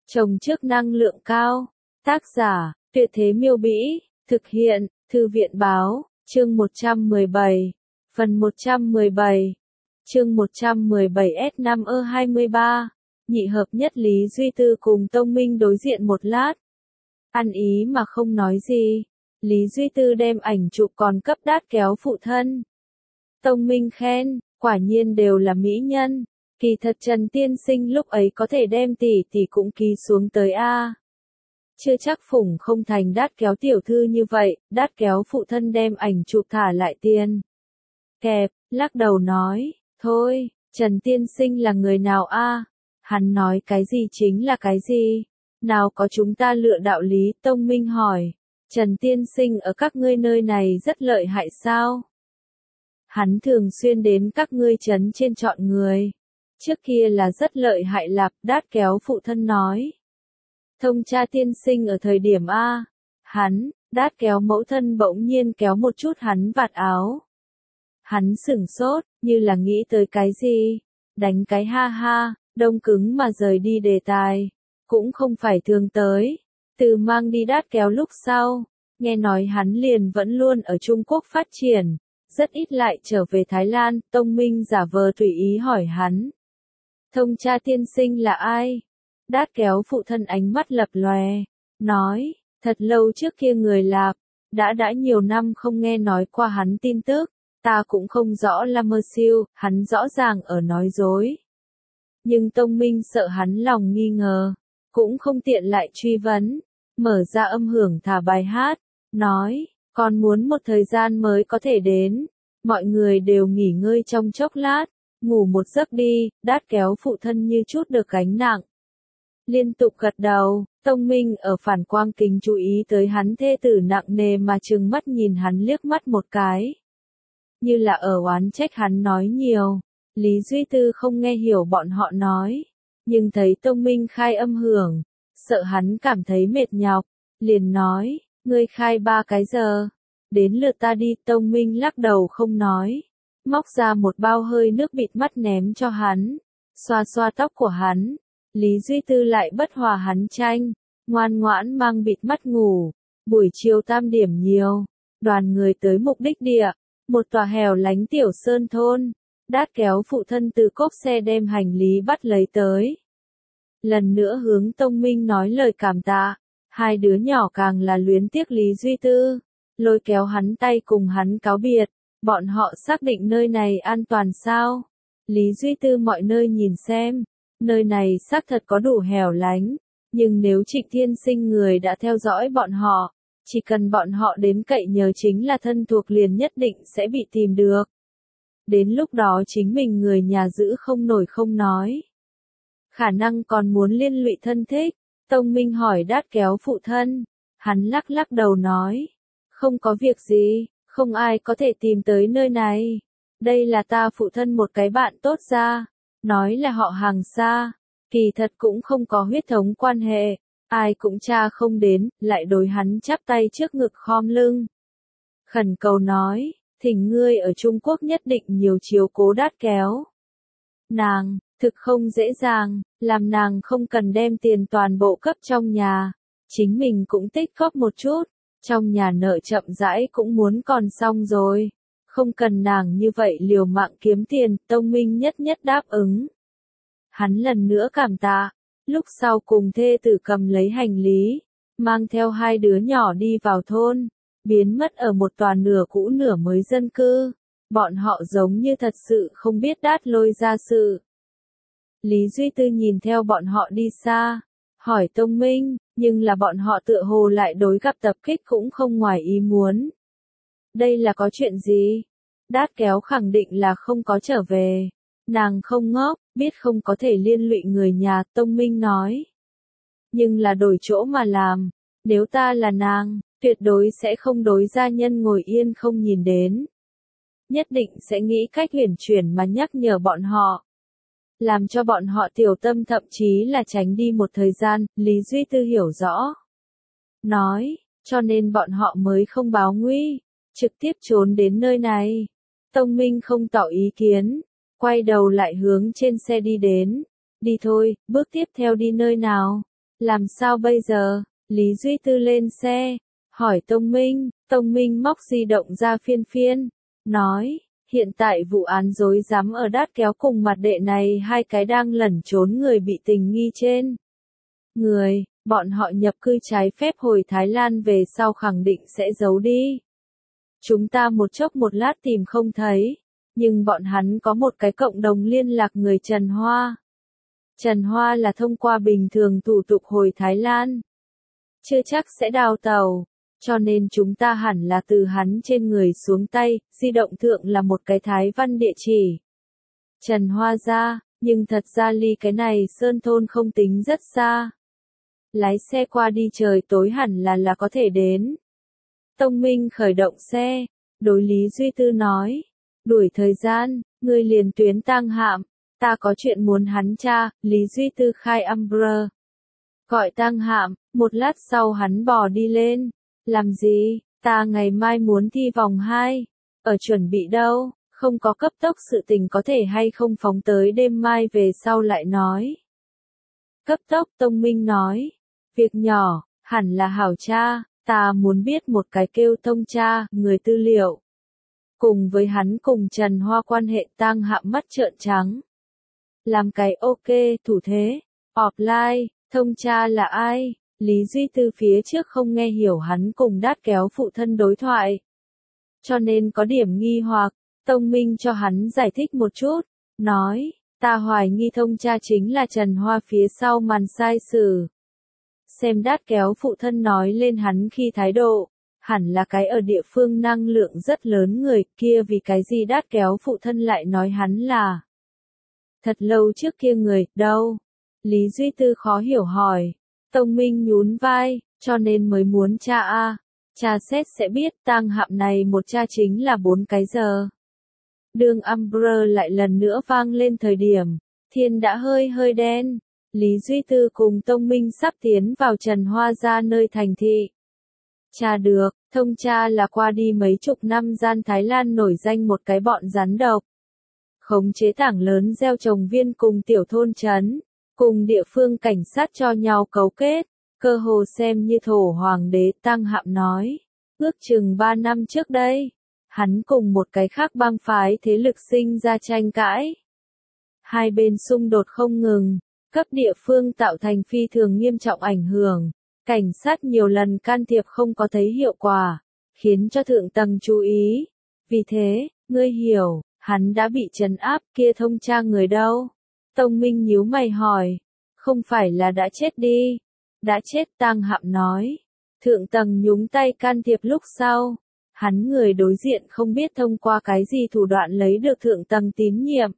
Trồng trước năng lượng cao. Tác giả, Tuyệt Thế Miêu Bĩ, thực hiện, Thư viện Báo, chương 117, phần 117, chương 117S5E23, nhị hợp nhất Lý Duy Tư cùng Tông Minh đối diện một lát. Ăn ý mà không nói gì, Lý Duy Tư đem ảnh chụp còn cấp Đát Kéo phụ thân. Tông Minh khen, quả nhiên đều là mỹ nhân. Kỳ thật Trần Tiên Sinh lúc ấy có thể đem tỷ cũng ký xuống tới a. Chưa chắc Phùng không thành Đát Kéo tiểu thư như vậy, Đát Kéo phụ thân đem ảnh chụp thả lại tiền. Kẹp, lắc đầu nói, thôi, Trần Tiên Sinh là người nào a? Hắn nói cái gì chính là cái gì? Nào có chúng ta lựa đạo lý? Tông Minh hỏi, Trần Tiên Sinh ở các ngươi nơi này rất lợi hại sao? Hắn thường xuyên đến các ngươi trấn trên chọn người. Trước kia là rất lợi hại lạp, Đát Kéo phụ thân nói. Thông cha tiên sinh ở thời điểm A. Hắn, Đát Kéo mẫu thân bỗng nhiên kéo một chút hắn vạt áo. Hắn sửng sốt, như là nghĩ tới cái gì. Đánh cái ha ha, đông cứng mà rời đi đề tài. Cũng không phải thường tới. Từ mang đi Đát Kéo lúc sau. Nghe nói hắn liền vẫn luôn ở Trung Quốc phát triển. Rất ít lại trở về Thái Lan. Tông Minh giả vờ tùy ý hỏi hắn. Thông cha tiên sinh là ai? Đát Kéo phụ thân ánh mắt lập lòe, nói, thật lâu trước kia người Lạp, đã nhiều năm không nghe nói qua hắn tin tức, ta cũng không rõ là mơ siêu, hắn rõ ràng ở nói dối. Nhưng Tông Minh sợ hắn lòng nghi ngờ, cũng không tiện lại truy vấn, mở ra âm hưởng thả bài hát, nói, còn muốn một thời gian mới có thể đến, mọi người đều nghỉ ngơi trong chốc lát. Ngủ một giấc đi, Đát Kéo phụ thân như chút được gánh nặng. Liên tục gật đầu, Tông Minh ở phản quang kính chú ý tới hắn thê tử nặng nề mà trừng mắt nhìn hắn liếc mắt một cái. Như là ở oán trách hắn nói nhiều, Lý Duy Tư không nghe hiểu bọn họ nói. Nhưng thấy Tông Minh khai âm hưởng, sợ hắn cảm thấy mệt nhọc, liền nói, ngươi khai 3 cái giờ, đến lượt ta đi. Tông Minh lắc đầu không nói. Móc ra một bao hơi nước bịt mắt ném cho hắn, xoa xoa tóc của hắn. Lý Duy Tư lại bất hòa hắn tranh, ngoan ngoãn mang bịt mắt ngủ. Buổi chiều 3 điểm nhiều, đoàn người tới mục đích địa, một tòa hẻo lánh tiểu sơn thôn. Đát Kéo phụ thân từ cốp xe đem hành lý bắt lấy tới. Lần nữa hướng Tông Minh nói lời cảm tạ, hai đứa nhỏ càng là luyến tiếc Lý Duy Tư, lôi kéo hắn tay cùng hắn cáo biệt. Bọn họ xác định nơi này an toàn sao? Lý Duy Tư mọi nơi nhìn xem, nơi này xác thật có đủ hẻo lánh, nhưng nếu Trịnh Thiên Sinh người đã theo dõi bọn họ, chỉ cần bọn họ đến cậy nhờ chính là thân thuộc liền nhất định sẽ bị tìm được. Đến lúc đó chính mình người nhà giữ không nổi không nói. Khả năng còn muốn liên lụy thân thích. Tông Minh hỏi Đát Kéo phụ thân, hắn lắc lắc đầu nói, không có việc gì. Không ai có thể tìm tới nơi này. Đây là ta phụ thân một cái bạn tốt ra. Nói là họ hàng xa. Kỳ thật cũng không có huyết thống quan hệ. Ai cũng tra không đến, lại đối hắn chắp tay trước ngực khom lưng. Khẩn cầu nói, thỉnh ngươi ở Trung Quốc nhất định nhiều chiếu cố Đát Kéo. Nàng, thực không dễ dàng, làm nàng không cần đem tiền toàn bộ cấp trong nhà. Chính mình cũng tích góp một chút. Trong nhà nợ chậm rãi cũng muốn còn xong rồi. Không cần nàng như vậy liều mạng kiếm tiền. Tông Minh nhất nhất đáp ứng. Hắn lần nữa cảm tạ. Lúc sau cùng thê tử cầm lấy hành lý, mang theo hai đứa nhỏ đi vào thôn, biến mất ở một tòa nửa cũ nửa mới dân cư. Bọn họ giống như thật sự không biết Đát Lôi ra sự. Lý Duy Tư nhìn theo bọn họ đi xa, hỏi Tông Minh, nhưng là bọn họ tựa hồ lại đối gặp tập kích cũng không ngoài ý muốn. Đây là có chuyện gì? Đát Kéo khẳng định là không có trở về. Nàng không ngốc, biết không có thể liên lụy người nhà. Tông Minh nói. Nhưng là đổi chỗ mà làm. Nếu ta là nàng, tuyệt đối sẽ không đối gia nhân ngồi yên không nhìn đến. Nhất định sẽ nghĩ cách huyền chuyển mà nhắc nhở bọn họ. Làm cho bọn họ tiểu tâm, thậm chí là tránh đi một thời gian. Lý Duy Tư hiểu rõ. Nói, cho nên bọn họ mới không báo nguy, trực tiếp trốn đến nơi này. Tông Minh không tỏ ý kiến, quay đầu lại hướng trên xe đi đến. Đi thôi, bước tiếp theo đi nơi nào? Làm sao bây giờ? Lý Duy Tư lên xe, hỏi Tông Minh móc di động ra phiên phiên, nói, hiện tại vụ án rối rắm ở Đát Kéo cùng Mặt Đệ này hai cái đang lẩn trốn người bị tình nghi trên. Người, bọn họ nhập cư trái phép hồi Thái Lan về sau khẳng định sẽ giấu đi. Chúng ta một chốc một lát tìm không thấy, nhưng bọn hắn có một cái cộng đồng liên lạc người Trần Hoa. Trần Hoa là thông qua bình thường thủ tục hồi Thái Lan. Chưa chắc sẽ đào tàu, cho nên chúng ta hẳn là từ hắn trên người xuống tay, di động thượng là một cái Thái Văn địa chỉ. Trần Hoa ra, nhưng thật ra ly cái này Sơn Thôn không tính rất xa. Lái xe qua đi trời tối hẳn là có thể đến. Tông Minh khởi động xe, đối Lý Duy Tư nói, đuổi thời gian, ngươi liền tuyến Tang Hạm, ta có chuyện muốn hắn tra. Lý Duy Tư khai Umbrella. Gọi Tang Hạm, một lát sau hắn bò đi lên. Làm gì? Ta ngày mai muốn thi vòng 2. Ở chuẩn bị đâu? Không có cấp tốc sự tình có thể hay không phóng tới đêm mai về sau lại nói. Cấp tốc Tông Minh nói. Việc nhỏ, hẳn là hảo tra, ta muốn biết một cái kêu Thông tra, người tư liệu. Cùng với hắn cùng Trần Hoa quan hệ. Tang Hạm mắt trợn trắng. Làm cái ok thủ thế. Offline, Thông tra là ai? Lý Duy Tư phía trước không nghe hiểu hắn cùng Đát Kéo phụ thân đối thoại. Cho nên có điểm nghi hoặc, Tông Minh cho hắn giải thích một chút, nói, ta hoài nghi Thông tra chính là Trần Hoa phía sau màn sai sử. Xem Đát Kéo phụ thân nói lên hắn khi thái độ, hẳn là cái ở địa phương năng lượng rất lớn người kia, vì cái gì Đát Kéo phụ thân lại nói hắn là thật lâu trước kia người, đâu? Lý Duy Tư khó hiểu hỏi. Tông Minh nhún vai, cho nên mới muốn tra a. Tra xét sẽ biết. Tang Hạm này một tra chính là 4 cái giờ. Đường Umbrella lại lần nữa vang lên thời điểm, thiên đã hơi đen. Lý Duy Tư cùng Tông Minh sắp tiến vào Trần Hoa ra nơi thành thị. Tra được, Thông tra là qua đi mấy chục năm gian Thái Lan nổi danh một cái bọn rắn độc. Khống chế tảng lớn gieo trồng viên cùng tiểu thôn trấn. Cùng địa phương cảnh sát cho nhau cấu kết, cơ hồ xem như thổ hoàng đế. Tang Hạm nói, ước chừng 3 năm trước đây, hắn cùng một cái khác bang phái thế lực sinh ra tranh cãi. Hai bên xung đột không ngừng, cấp địa phương tạo thành phi thường nghiêm trọng ảnh hưởng, cảnh sát nhiều lần can thiệp không có thấy hiệu quả, khiến cho thượng tầng chú ý. Vì thế, ngươi hiểu, hắn đã bị trấn áp. Kia Thông tra người đâu? Tông Minh nhíu mày hỏi, không phải là đã chết đi? Đã chết. Tang Hạm nói, thượng tầng nhúng tay can thiệp lúc sau, hắn người đối diện không biết thông qua cái gì thủ đoạn lấy được thượng tầng tín nhiệm.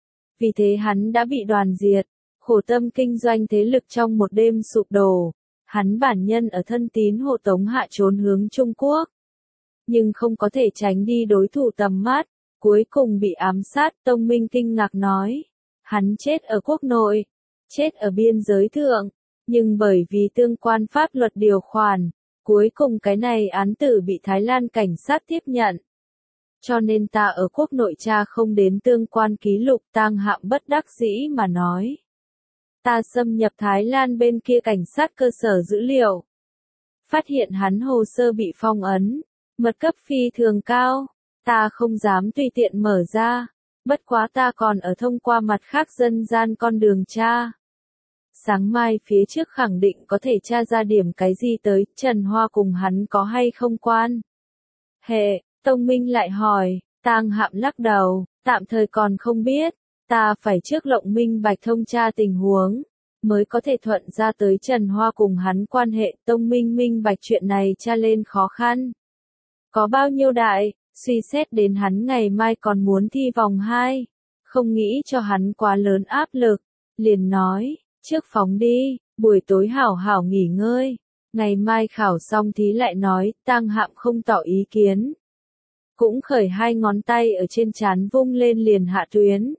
Vì thế hắn đã bị đoàn diệt, khổ tâm kinh doanh thế lực trong một đêm sụp đổ, hắn bản nhân ở thân tín hộ tống hạ trốn hướng Trung Quốc. Nhưng không có thể tránh đi đối thủ tầm mắt, cuối cùng bị ám sát. Tông Minh kinh ngạc nói. Hắn chết ở quốc nội, chết ở biên giới thượng, nhưng bởi vì tương quan pháp luật điều khoản, cuối cùng cái này án tử bị Thái Lan cảnh sát tiếp nhận. Cho nên ta ở quốc nội tra không đến tương quan ký lục. Tang Hạm bất đắc dĩ mà nói. Ta xâm nhập Thái Lan bên kia cảnh sát cơ sở dữ liệu. Phát hiện hắn hồ sơ bị phong ấn, mật cấp phi thường cao, ta không dám tùy tiện mở ra. Bất quá ta còn ở thông qua mặt khác dân gian con đường tra. Sáng mai phía trước khẳng định có thể tra ra điểm cái gì tới. Trần Hoa cùng hắn có hay không quan hệ? Tông Minh lại hỏi. Tang Hạm lắc đầu, tạm thời còn không biết. Ta phải trước lộng minh bạch thông tra tình huống, mới có thể thuận ra tới Trần Hoa cùng hắn quan hệ. Tông Minh minh bạch chuyện này tra lên khó khăn. Có bao nhiêu đại? Suy xét đến hắn ngày mai còn muốn thi vòng 2, không nghĩ cho hắn quá lớn áp lực, liền nói, trước phóng đi, buổi tối hảo hảo nghỉ ngơi, ngày mai khảo xong thí lại nói. Tang Hạm không tỏ ý kiến, cũng khởi hai ngón tay ở trên trán vung lên liền hạ tuyến.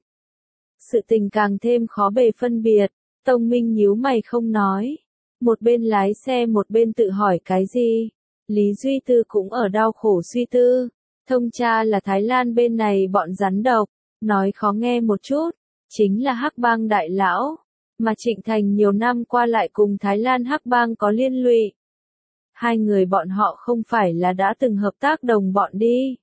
Sự tình càng thêm khó bề phân biệt. Tông Minh nhíu mày không nói, một bên lái xe một bên tự hỏi cái gì. Lý Duy Tư cũng ở đau khổ suy tư. Thông tra là Thái Lan bên này bọn rắn độc, nói khó nghe một chút, chính là hắc bang đại lão, mà Trịnh Thành nhiều năm qua lại cùng Thái Lan Hắc Bang có liên lụy. Hai người bọn họ không phải là đã từng hợp tác đồng bọn đi.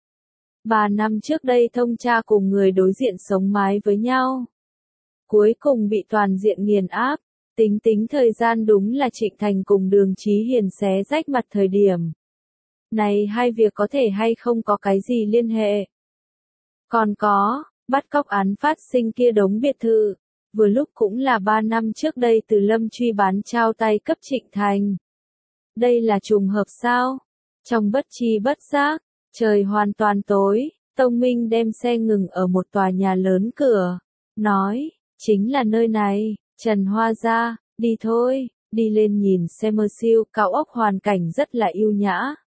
3 năm trước đây Thông Cha cùng người đối diện sống mái với nhau. Cuối cùng bị toàn diện nghiền áp, tính thời gian đúng là Trịnh Thành cùng Đường Chí Hiền xé rách mặt thời điểm. Này hai việc có thể hay không có cái gì liên hệ. Còn có, bắt cóc án phát sinh kia đống biệt thự, vừa lúc cũng là 3 năm trước đây Từ Lâm Truy bán trao tay cấp Trịnh Thành. Đây là trùng hợp sao? Trong bất tri bất giác, trời hoàn toàn tối, Tông Minh đem xe ngừng ở một tòa nhà lớn cửa, nói, chính là nơi này, Trần Hoa gia, đi thôi, đi lên nhìn xem siêu cao ốc hoàn cảnh rất là yêu nhã.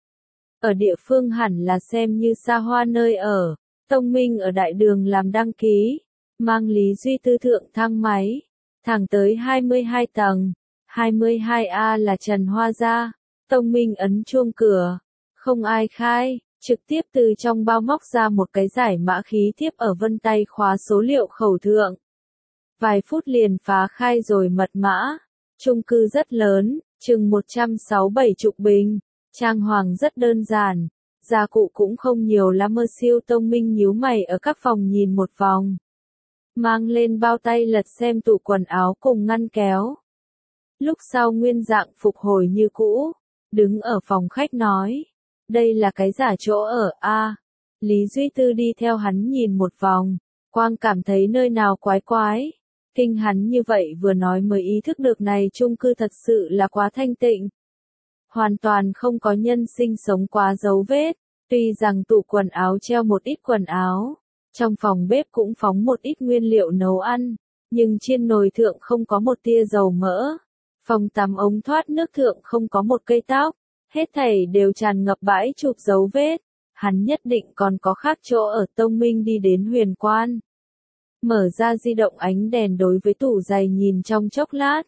Ở địa phương hẳn là xem như xa hoa nơi ở, Tông Minh ở đại đường làm đăng ký, mang Lý Duy Tư thượng thang máy, thẳng tới 22 tầng, 22A là Trần Hoa gia, Tông Minh ấn chuông cửa, không ai khai, trực tiếp từ trong bao móc ra một cái giải mã khí tiếp ở vân tay khóa số liệu khẩu thượng. Vài phút liền phá khai rồi mật mã, chung cư rất lớn, chừng 167 bình, trang hoàng rất đơn giản, gia cụ cũng không nhiều lắm. Siêu Tông Minh nhíu mày ở các phòng nhìn một vòng. Mang lên bao tay lật xem tủ quần áo cùng ngăn kéo. Lúc sau nguyên dạng phục hồi như cũ, đứng ở phòng khách nói, đây là cái giả chỗ ở a. Lý Duy Tư đi theo hắn nhìn một vòng, quang cảm thấy nơi nào quái quái. Kinh hắn như vậy vừa nói mới ý thức được này chung cư thật sự là quá thanh tịnh. Hoàn toàn không có nhân sinh sống quá dấu vết, tuy rằng tủ quần áo treo một ít quần áo, trong phòng bếp cũng phóng một ít nguyên liệu nấu ăn, nhưng trên nồi thượng không có một tia dầu mỡ. Phòng tắm ống thoát nước thượng không có một cây tóc, hết thảy đều tràn ngập bãi chụp dấu vết. Hắn nhất định còn có khác chỗ ở. Tông Minh đi đến Huyền Quan. Mở ra di động ánh đèn đối với tủ giày nhìn trong chốc lát.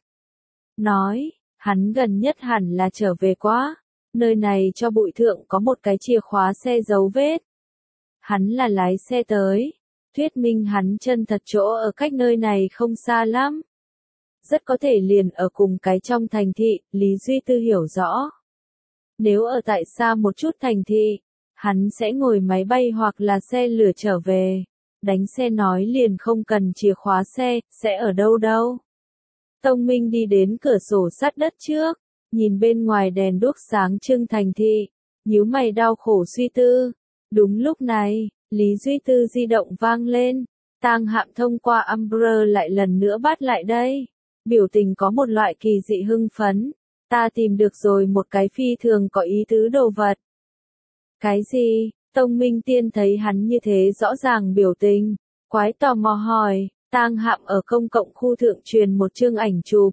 Nói, hắn gần nhất hẳn là trở về quá. Nơi này cho bụi thượng có một cái chìa khóa xe dấu vết. Hắn là lái xe tới. Thuyết minh hắn chân thật chỗ ở cách nơi này không xa lắm. Rất có thể liền ở cùng cái trong thành thị, Lý Duy Tư hiểu rõ. Nếu ở tại xa một chút thành thị, hắn sẽ ngồi máy bay hoặc là xe lửa trở về. Đánh xe nói liền không cần chìa khóa xe, sẽ ở đâu. Tông Minh đi đến cửa sổ sát đất trước, nhìn bên ngoài đèn đuốc sáng trưng thành thị, nhíu mày đau khổ suy tư. Đúng lúc này, Lý Duy Tư di động vang lên, Tang Hạm thông qua Umbrella lại lần nữa bắt lại đây. Biểu tình có một loại kỳ dị hưng phấn, ta tìm được rồi một cái phi thường có ý tứ đồ vật. Cái gì? Tông Minh Tiên thấy hắn như thế rõ ràng biểu tình, quái tò mò hỏi, Tang Hạm ở công cộng khu thượng truyền một chương ảnh chụp.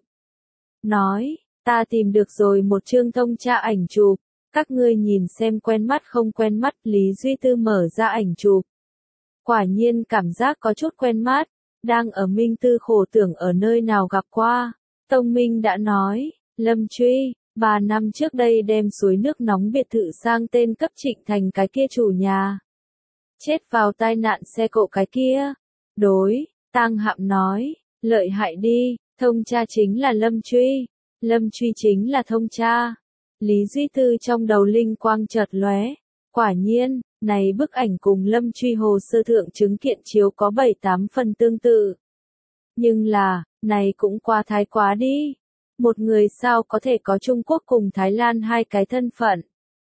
Nói, ta tìm được rồi một chương Thông Cha ảnh chụp, các ngươi nhìn xem quen mắt không quen mắt. Lý Duy Tư mở ra ảnh chụp. Quả nhiên cảm giác có chút quen mắt, đang ở Minh Tư khổ tưởng ở nơi nào gặp qua. Tông Minh đã nói, Lâm Truy, 3 năm trước đây đem suối nước nóng biệt thự sang tên cấp Trịnh Thành cái kia chủ nhà. Chết vào tai nạn xe cộ cái kia. Đối, Tang Hạm nói, lợi hại đi, Thông Cha chính là Lâm Truy. Lâm Truy chính là Thông Cha. Lý Duy Tư trong đầu linh quang chợt lóe. Quả nhiên, này bức ảnh cùng Lâm Truy hồ sơ thượng chứng kiện chiếu có 7-8 phần tương tự. Nhưng là, này cũng quá thái quá đi. Một người sao có thể có Trung Quốc cùng Thái Lan hai cái thân phận?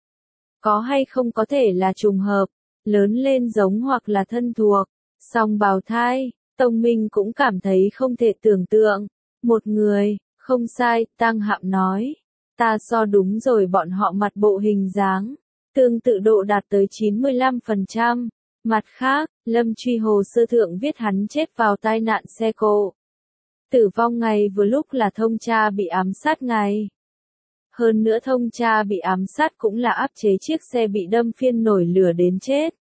Có hay không có thể là trùng hợp, lớn lên giống hoặc là thân thuộc, song bào thai. Tông Minh cũng cảm thấy không thể tưởng tượng. Một người, không sai, Tang Hạm nói. Ta so đúng rồi bọn họ mặt bộ hình dáng. Tương tự độ đạt tới 95%. Mặt khác, Lâm Truy hồ sơ thượng viết hắn chết vào tai nạn xe cộ. Tử vong ngày vừa lúc là Thông Cha bị ám sát ngày. Hơn nữa Thông Cha bị ám sát cũng là áp chế chiếc xe bị đâm phiên nổi lửa đến chết.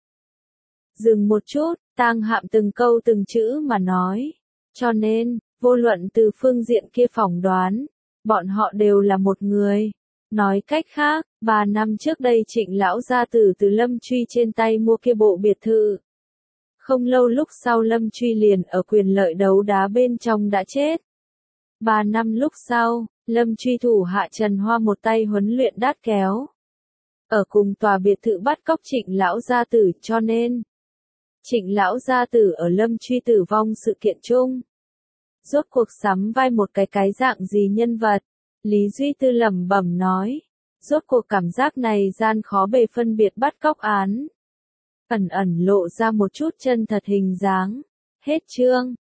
Dừng một chút, Tang Hạm từng câu từng chữ mà nói. Cho nên, vô luận từ phương diện kia phỏng đoán, bọn họ đều là một người. Nói cách khác, 3 năm trước đây Trịnh lão gia tử từ Lâm Truy trên tay mua kia bộ biệt thự. Không lâu lúc sau Lâm Truy liền ở quyền lợi đấu đá bên trong đã chết. 3 năm lúc sau, Lâm truy thủ hạ Trần Hoa một tay huấn luyện đát kéo. Ở cùng tòa biệt thự bắt cóc Trịnh lão gia tử, cho nên Trịnh lão gia tử ở Lâm truy tử vong sự kiện chung. Rốt cuộc sắm vai một cái dạng gì nhân vật? Lý Duy Tư lẩm bẩm nói. Rốt cuộc cảm giác này gian khó bề phân biệt bắt cóc án. Ẩn ẩn lộ ra một chút chân thật hình dáng. Hết chương.